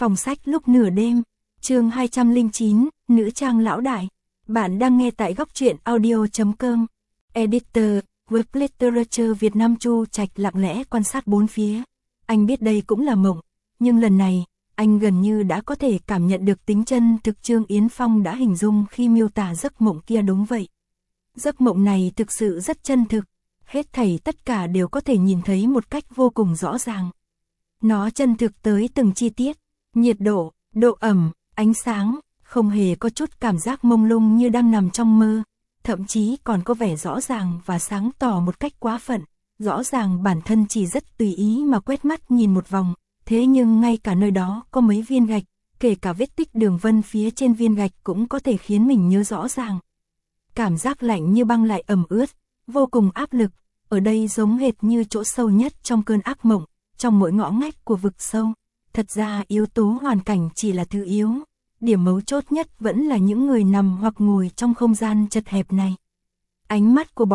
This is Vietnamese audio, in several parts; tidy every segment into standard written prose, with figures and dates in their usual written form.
Phòng sách lúc nửa đêm, chương 209, nữ trang lão đại. Bạn đang nghe tại góc truyện audio.com. Editor, Web Literature Việt Nam. Chu Trạch lặng lẽ quan sát bốn phía. Anh biết đây cũng là mộng, nhưng lần này, anh gần như đã có thể cảm nhận được tính chân thực Trương Yến Phong đã hình dung khi miêu tả giấc mộng kia đúng vậy. Giấc mộng này thực sự rất chân thực, hết thảy tất cả đều có thể nhìn thấy một cách vô cùng rõ ràng. Nó chân thực tới từng chi tiết, nhiệt độ, độ ẩm, ánh sáng, không hề có chút cảm giác mông lung như đang nằm trong mơ, thậm chí còn có vẻ rõ ràng và sáng tỏ một cách quá phận. Rõ ràng bản thân chỉ rất tùy ý mà quét mắt nhìn một vòng, thế nhưng ngay cả nơi đó có mấy viên gạch, kể cả vết tích đường vân phía trên viên gạch cũng có thể khiến mình nhớ rõ ràng. Cảm giác lạnh như băng lại ẩm ướt, vô cùng áp lực, ở đây giống hệt như chỗ sâu nhất trong cơn ác mộng, trong mỗi ngõ ngách của vực sâu. Thật ra yếu tố hoàn cảnh chỉ là thứ yếu, điểm mấu chốt nhất vẫn là những người nằm hoặc ngồi trong không gian chật hẹp này. Ánh mắt của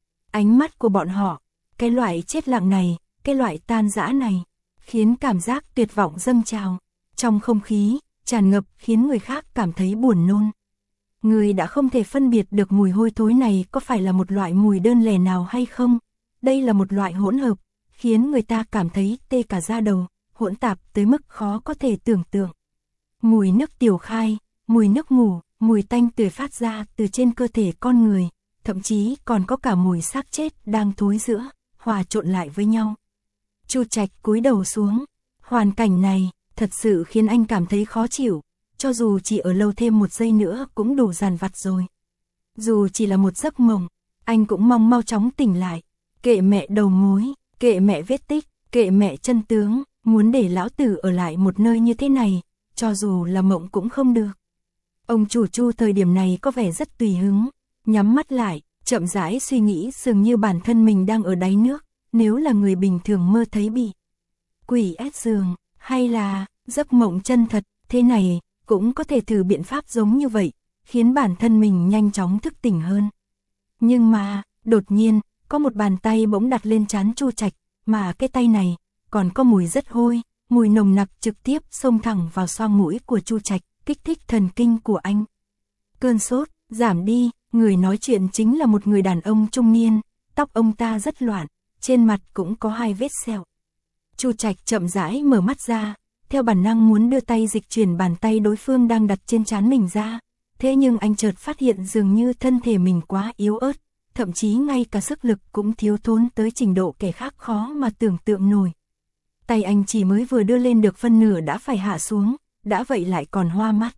bọn họ, cái loại chết lặng này, cái loại tan rã này, khiến cảm giác tuyệt vọng dâng trào, trong không khí, tràn ngập khiến người khác cảm thấy buồn nôn. Người đã không thể phân biệt được mùi hôi thối này có phải là một loại mùi đơn lẻ nào hay không, đây là một loại hỗn hợp, khiến người ta cảm thấy tê cả da đầu, hỗn tạp tới mức khó có thể tưởng tượng. Mùi nước tiểu khai, mùi nước ngủ, mùi tanh tưởi phát ra từ trên cơ thể con người, thậm chí còn có cả mùi xác chết đang thối rữa, hòa trộn lại với nhau. Chu Trạch cúi đầu xuống, hoàn cảnh này thật sự khiến anh cảm thấy khó chịu, cho dù chỉ ở lâu thêm một giây nữa cũng đủ dằn vặt rồi. Dù chỉ là một giấc mộng, anh cũng mong mau chóng tỉnh lại, kệ mẹ đầu mối, kệ mẹ vết tích, kệ mẹ chân tướng, muốn để lão tử ở lại một nơi như thế này, cho dù là mộng cũng không được. Ông chủ Chu thời điểm này có vẻ rất tùy hứng, nhắm mắt lại, chậm rãi suy nghĩ dường như bản thân mình đang ở đáy nước, nếu là người bình thường mơ thấy bị quỷ ép giường, hay là giấc mộng chân thật, thế này, cũng có thể thử biện pháp giống như vậy, khiến bản thân mình nhanh chóng thức tỉnh hơn. Nhưng mà, đột nhiên, có một bàn tay bỗng đặt lên trán Chu Trạch, mà cái tay này, còn có mùi rất hôi, mùi nồng nặc trực tiếp xông thẳng vào xoang mũi của Chu Trạch, kích thích thần kinh của anh. Cơn sốt, giảm đi, người nói chuyện chính là một người đàn ông trung niên, tóc ông ta rất loạn, trên mặt cũng có hai vết sẹo. Chu Trạch chậm rãi mở mắt ra, theo bản năng muốn đưa tay dịch chuyển bàn tay đối phương đang đặt trên trán mình ra, thế nhưng anh chợt phát hiện dường như thân thể mình quá yếu ớt, thậm chí ngay cả sức lực cũng thiếu thốn tới trình độ kẻ khác khó mà tưởng tượng nổi. Tay anh chỉ mới vừa đưa lên được phân nửa đã phải hạ xuống, đã vậy lại còn hoa mắt.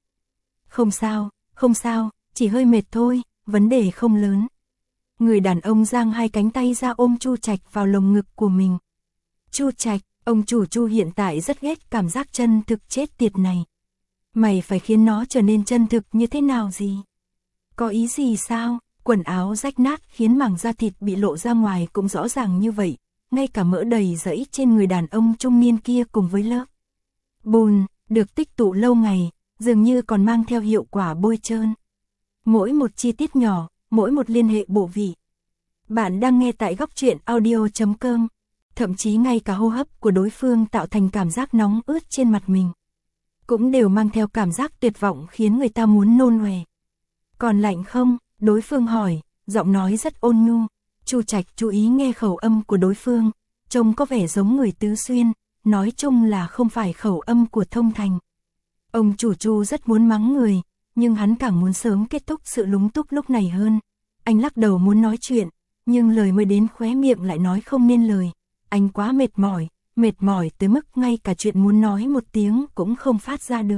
Không sao, chỉ hơi mệt thôi, vấn đề không lớn. Người đàn ông giang hai cánh tay ra ôm Chu Trạch vào lồng ngực của mình. Chu Trạch, ông chủ Chu hiện tại rất ghét cảm giác chân thực chết tiệt này. Mày phải khiến nó trở nên chân thực như thế nào gì? Có ý gì sao? Quần áo rách nát khiến mảng da thịt bị lộ ra ngoài cũng rõ ràng như vậy, ngay cả mỡ đầy rẫy trên người đàn ông trung niên kia cùng với lớp bùn được tích tụ lâu ngày, dường như còn mang theo hiệu quả bôi trơn. Mỗi một chi tiết nhỏ, mỗi một liên hệ bộ vị. Bạn đang nghe tại góc truyện audio.com, thậm chí ngay cả hô hấp của đối phương tạo thành cảm giác nóng ướt trên mặt mình, cũng đều mang theo cảm giác tuyệt vọng khiến người ta muốn nôn ọe. Còn lạnh không? Đối phương hỏi, giọng nói rất ôn nhu. Chu Trạch chú ý nghe khẩu âm của đối phương, trông có vẻ giống người Tứ Xuyên, nói chung là không phải khẩu âm của Thông Thành. Ông chủ Chu rất muốn mắng người, nhưng hắn càng muốn sớm kết thúc sự lúng túc lúc này hơn. Anh lắc đầu muốn nói chuyện, nhưng lời mới đến khóe miệng lại nói không nên lời. Anh quá mệt mỏi tới mức ngay cả chuyện muốn nói một tiếng cũng không phát ra được.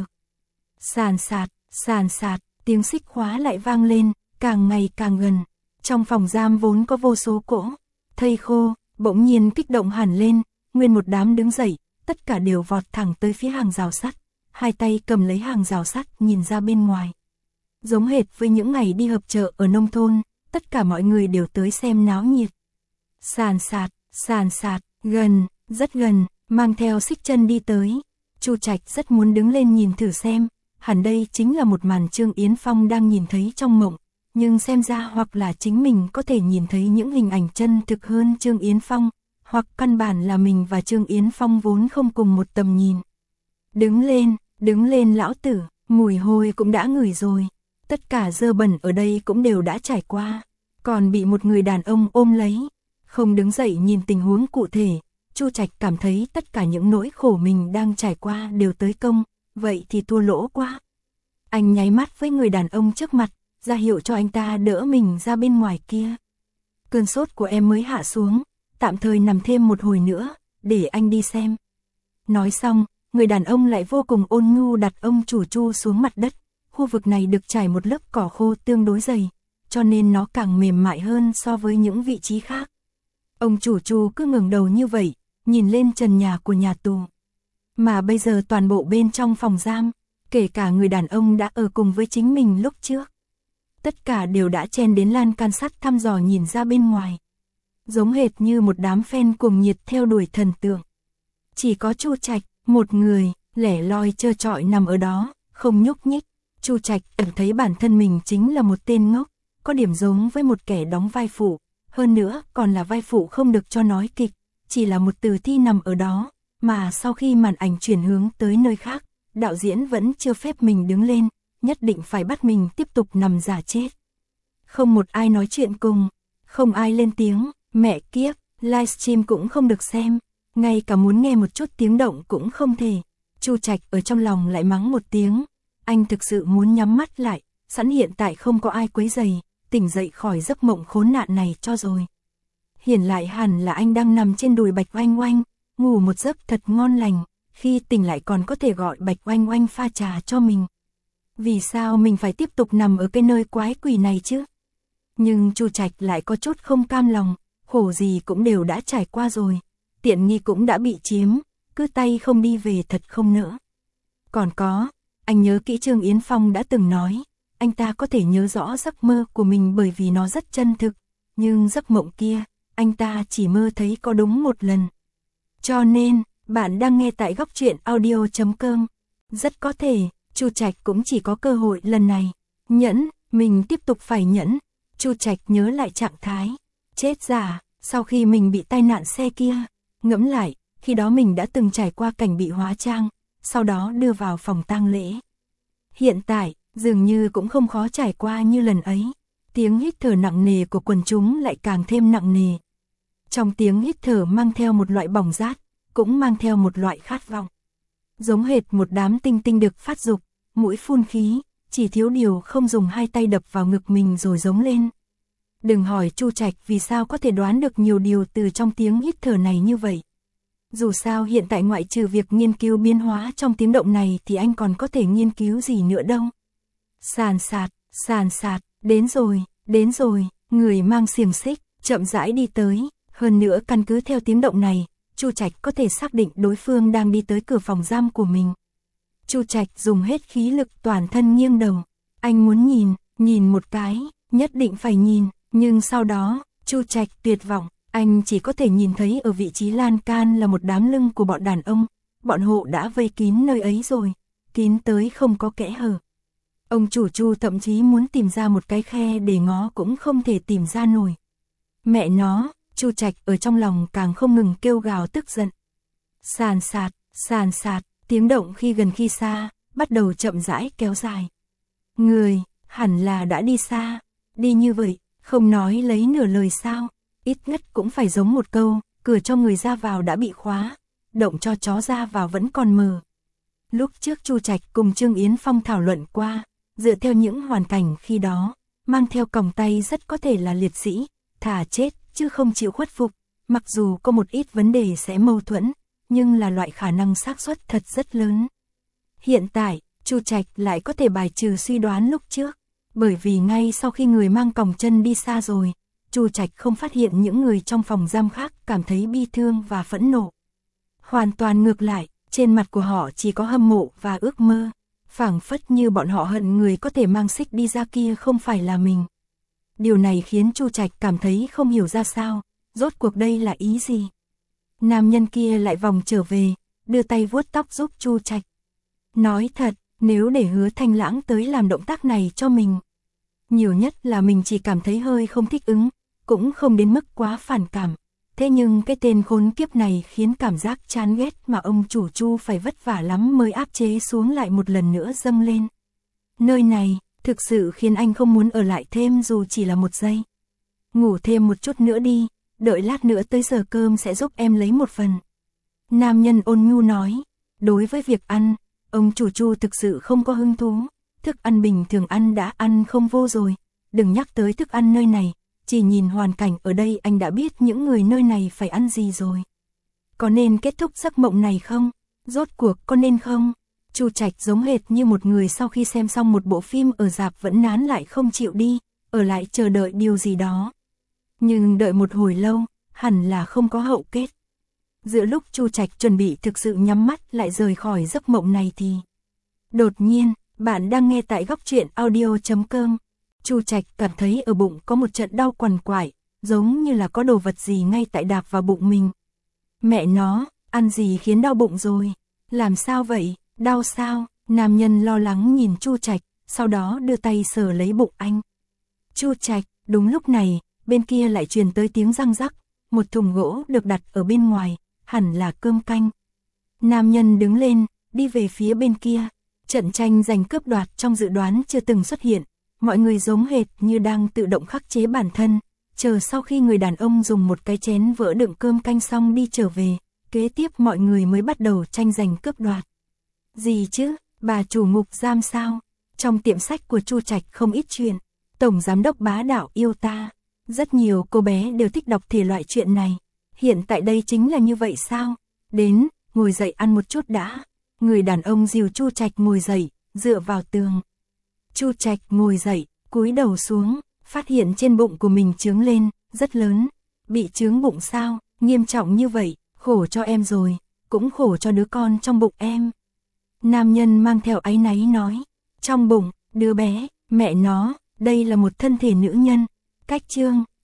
Sàn sạt, tiếng xích khóa lại vang lên, càng ngày càng gần. Trong phòng giam vốn có vô số cỗ thây khô, bỗng nhiên kích động hẳn lên, nguyên một đám đứng dậy, tất cả đều vọt thẳng tới phía hàng rào sắt, hai tay cầm lấy hàng rào sắt nhìn ra bên ngoài. Giống hệt với những ngày đi họp chợ ở nông thôn, tất cả mọi người đều tới xem náo nhiệt. Sàn sạt, gần, rất gần, mang theo xích chân đi tới. Chu Trạch rất muốn đứng lên nhìn thử xem, hẳn đây chính là một màn Trương Yến Phong đang nhìn thấy trong mộng. Nhưng xem ra hoặc là chính mình có thể nhìn thấy những hình ảnh chân thực hơn Trương Yến Phong, hoặc căn bản là mình và Trương Yến Phong vốn không cùng một tầm nhìn. đứng lên lão tử, mùi hôi cũng đã ngửi rồi. Tất cả dơ bẩn ở đây cũng đều đã trải qua, còn bị một người đàn ông ôm lấy. Không đứng dậy nhìn tình huống cụ thể, Chu Trạch cảm thấy tất cả những nỗi khổ mình đang trải qua đều tới công, vậy thì thua lỗ quá. Anh nháy mắt với người đàn ông trước mặt, ra hiệu cho anh ta đỡ mình ra bên ngoài kia. Cơn sốt của em mới hạ xuống, tạm thời nằm thêm một hồi nữa, để anh đi xem. Nói xong, người đàn ông lại vô cùng ôn nhu đặt ông chủ Chu xuống mặt đất. Khu vực này được trải một lớp cỏ khô tương đối dày, cho nên nó càng mềm mại hơn so với những vị trí khác. Ông chủ Chu cứ ngẩng đầu như vậy, nhìn lên trần nhà của nhà tù. Mà bây giờ toàn bộ bên trong phòng giam, kể cả người đàn ông đã ở cùng với chính mình lúc trước, tất cả đều đã chen đến lan can sắt thăm dò nhìn ra bên ngoài. Giống hệt như một đám fan cuồng nhiệt theo đuổi thần tượng. Chỉ có Chu Trạch, một người, lẻ loi trơ trọi nằm ở đó, không nhúc nhích. Chu Trạch cảm thấy bản thân mình chính là một tên ngốc, có điểm giống với một kẻ đóng vai phụ, hơn nữa còn là vai phụ không được cho nói kịch, chỉ là một tử thi nằm ở đó, mà sau khi màn ảnh chuyển hướng tới nơi khác, đạo diễn vẫn chưa phép mình đứng lên, nhất định phải bắt mình tiếp tục nằm giả chết. Không một ai nói chuyện cùng, không ai lên tiếng, mẹ kiếp, livestream cũng không được xem, ngay cả muốn nghe một chút tiếng động cũng không thể. Chu Trạch ở trong lòng lại mắng một tiếng, anh thực sự muốn nhắm mắt lại, sẵn hiện tại không có ai quấy rầy, tỉnh dậy khỏi giấc mộng khốn nạn này cho rồi. Hiển lại hẳn là anh đang nằm trên đùi Bạch Oanh Oanh, ngủ một giấc thật ngon lành, khi tỉnh lại còn có thể gọi Bạch Oanh Oanh pha trà cho mình. Vì sao mình phải tiếp tục nằm ở cái nơi quái quỷ này chứ? Nhưng Chu Trạch lại có chút không cam lòng, khổ gì cũng đều đã trải qua rồi, tiện nghi cũng đã bị chiếm, cứ tay không đi về thật không nỡ. Còn có, anh nhớ kỹ Trương Yến Phong đã từng nói, anh ta có thể nhớ rõ giấc mơ của mình bởi vì nó rất chân thực, nhưng giấc mộng kia, anh ta chỉ mơ thấy có đúng một lần. Cho nên, bạn đang nghe tại góc truyện audio.com. Rất có thể, Chu Trạch cũng chỉ có cơ hội lần này. Nhẫn, mình tiếp tục phải nhẫn. Chu Trạch nhớ lại trạng thái. Chết giả, sau khi mình bị tai nạn xe kia. Ngẫm lại, khi đó mình đã từng trải qua cảnh bị hóa trang, sau đó đưa vào phòng tang lễ. Hiện tại, dường như cũng không khó trải qua như lần ấy. Tiếng hít thở nặng nề của quần chúng lại càng thêm nặng nề. Trong tiếng hít thở mang theo một loại bỏng rát, cũng mang theo một loại khát vọng. Giống hệt một đám tinh tinh được phát dục, mũi phun khí, chỉ thiếu điều không dùng hai tay đập vào ngực mình rồi giống lên. Đừng hỏi Chu Trạch vì sao có thể đoán được nhiều điều từ trong tiếng hít thở này như vậy. Dù sao hiện tại ngoại trừ việc nghiên cứu biến hóa trong tiếng động này thì anh còn có thể nghiên cứu gì nữa đâu. Sàn sạt, đến rồi, người mang xiềng xích, chậm rãi đi tới, hơn nữa căn cứ theo tiếng động này, Chu Trạch có thể xác định đối phương đang đi tới cửa phòng giam của mình. Chu Trạch dùng hết khí lực toàn thân nghiêng đầu, anh muốn nhìn một cái, nhất định phải nhìn, nhưng sau đó, Chu Trạch tuyệt vọng, anh chỉ có thể nhìn thấy ở vị trí lan can là một đám lưng của bọn đàn ông, bọn hộ đã vây kín nơi ấy rồi, kín tới không có kẽ hở. Ông chủ Chu thậm chí muốn tìm ra một cái khe để ngó cũng không thể tìm ra nổi. Mẹ nó, Chu Trạch ở trong lòng càng không ngừng kêu gào tức giận. Sàn sạt, tiếng động khi gần khi xa, bắt đầu chậm rãi kéo dài. Người, hẳn là đã đi xa, đi như vậy, không nói lấy nửa lời sao, ít nhất cũng phải giống một câu, cửa cho người ra vào đã bị khóa, động cho chó ra vào vẫn còn mờ. Lúc trước Chu Trạch cùng Trương Yến Phong thảo luận qua, dựa theo những hoàn cảnh khi đó, mang theo còng tay rất có thể là liệt sĩ, thà chết chứ không chịu khuất phục, mặc dù có một ít vấn đề sẽ mâu thuẫn, nhưng là loại khả năng xác suất thật rất lớn. Hiện tại, Chu Trạch lại có thể bài trừ suy đoán lúc trước, bởi vì ngay sau khi người mang còng chân đi xa rồi, Chu Trạch không phát hiện những người trong phòng giam khác cảm thấy bi thương và phẫn nộ. Hoàn toàn ngược lại, trên mặt của họ chỉ có hâm mộ và ước mơ, phảng phất như bọn họ hận người có thể mang xích đi ra kia không phải là mình. Điều này khiến Chu Trạch cảm thấy không hiểu ra sao, rốt cuộc đây là ý gì. Nam nhân kia lại vòng trở về, đưa tay vuốt tóc giúp Chu Trạch. Nói thật, nếu để Hứa Thanh Lãng tới làm động tác này cho mình, nhiều nhất là mình chỉ cảm thấy hơi không thích ứng, cũng không đến mức quá phản cảm, Thế nhưng cái tên khốn kiếp này khiến cảm giác chán ghét mà ông chủ Chu phải vất vả lắm mới áp chế xuống lại một lần nữa dâng lên. Nơi này, thực sự khiến anh không muốn ở lại thêm dù chỉ là một giây. Ngủ thêm một chút nữa đi, đợi lát nữa tới giờ cơm sẽ giúp em lấy một phần. Nam nhân ôn nhu nói, đối với việc ăn, ông chủ Chu thực sự không có hứng thú, thức ăn bình thường ăn đã ăn không vô rồi, đừng nhắc tới thức ăn nơi này, chỉ nhìn hoàn cảnh ở đây anh đã biết những người nơi này phải ăn gì rồi. Có nên kết thúc giấc mộng này không? Rốt cuộc có nên không? Chu Trạch giống hệt như một người sau khi xem xong một bộ phim ở rạp vẫn nán lại không chịu đi, ở lại chờ đợi điều gì đó. Nhưng đợi một hồi lâu, hẳn là không có hậu kết. Giữa lúc Chu Trạch chuẩn bị thực sự nhắm mắt lại rời khỏi giấc mộng này thì đột nhiên, bạn đang nghe tại góc truyện audio.com. Chu Trạch cảm thấy ở bụng có một trận đau quằn quại, giống như là có đồ vật gì ngay tại đạp vào bụng mình. Mẹ nó, ăn gì khiến đau bụng rồi? Làm sao vậy? Đau sao? Nam nhân lo lắng nhìn Chu Trạch, sau đó đưa tay sờ lấy bụng anh. Chu Trạch, đúng lúc này, bên kia lại truyền tới tiếng răng rắc, một thùng gỗ được đặt ở bên ngoài, hẳn là cơm canh. Nam nhân đứng lên, đi về phía bên kia. Trận tranh giành cướp đoạt trong dự đoán chưa từng xuất hiện, mọi người giống hệt như đang tự động khắc chế bản thân, chờ sau khi người đàn ông dùng một cái chén vỡ đựng cơm canh xong đi trở về, kế tiếp mọi người mới bắt đầu tranh giành cướp đoạt. Gì chứ, bà chủ ngục giam sao? Trong tiệm sách của Chu Trạch không ít chuyện, tổng giám đốc bá đạo yêu ta. Rất nhiều cô bé đều thích đọc thể loại chuyện này. Hiện tại đây chính là như vậy sao? Đến, ngồi dậy ăn một chút đã. Người đàn ông dìu Chu Trạch ngồi dậy, dựa vào tường. Chu Trạch ngồi dậy, cúi đầu xuống, phát hiện trên bụng của mình chướng lên, rất lớn. Bị chướng bụng sao? Nghiêm trọng như vậy, khổ cho em rồi, cũng khổ cho đứa con trong bụng em. Nam nhân mang theo áy náy nói, trong bụng, đứa bé, mẹ nó, đây là một thân thể nữ nhân. Cách chương